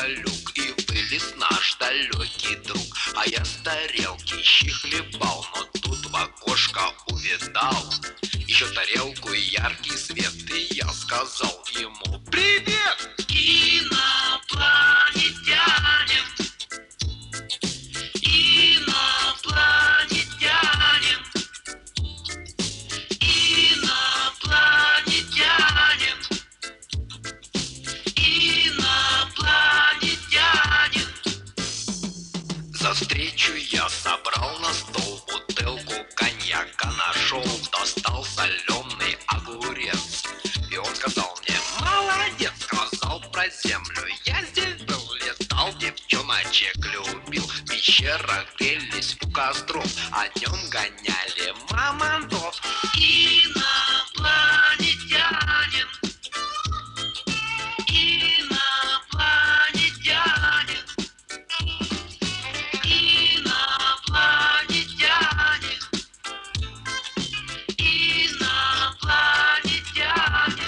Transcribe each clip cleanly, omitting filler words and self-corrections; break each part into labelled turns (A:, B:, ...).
A: люк, и вылез наш далекий друг. А я с тарелки щи хлебал, но тут в окошко увидал еще тарелку и яркий свет. И я сказал ему: «Привет, инопланетянин! Инопланетянин! Инопланетянин! Инопланетянин!» За встречу я собрал на стол бутылку коньяка, нашел, достал соленый огурец. И он сказал мне: «Молодец!» Сказал про землю: «Я здесь был, летал, девчоночек любил. В пещерах грелись у костров, а днем гоняли мамонтов». Инопланетянин! Инопланетянин! Инопланетянин! Инопланетянин!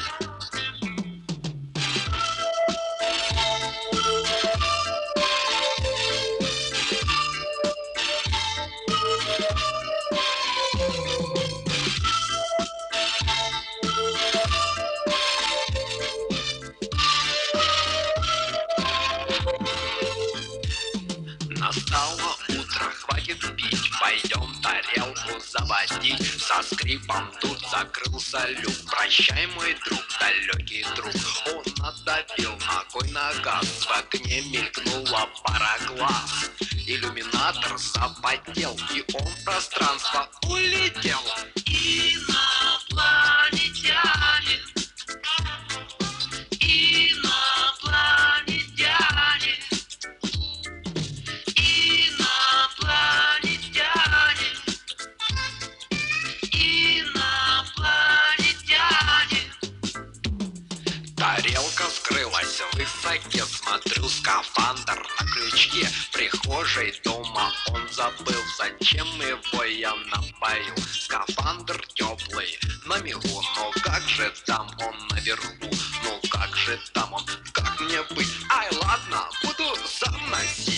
A: Настало утро, хватит пить, пойдем тарелку заводить. Со скрипом тут закрылся люк. Прощай, мой друг, далекий друг. Он надавил ногой на газ, в окне мелькнула пара глаз. Иллюминатор запотел, и он в пространство улетел. Инопланетянин! Инопланетянин! Инопланетянин! Инопланетянин! Тарелка скрылась в высоте, смотрю, скафандр на крючке. В прихожей дома он забыл, зачем его я напоил. Скафандр теплый, на мигу, но как же там он наверху? Ну как же там он, как мне быть? Ай, ладно, буду сам носить.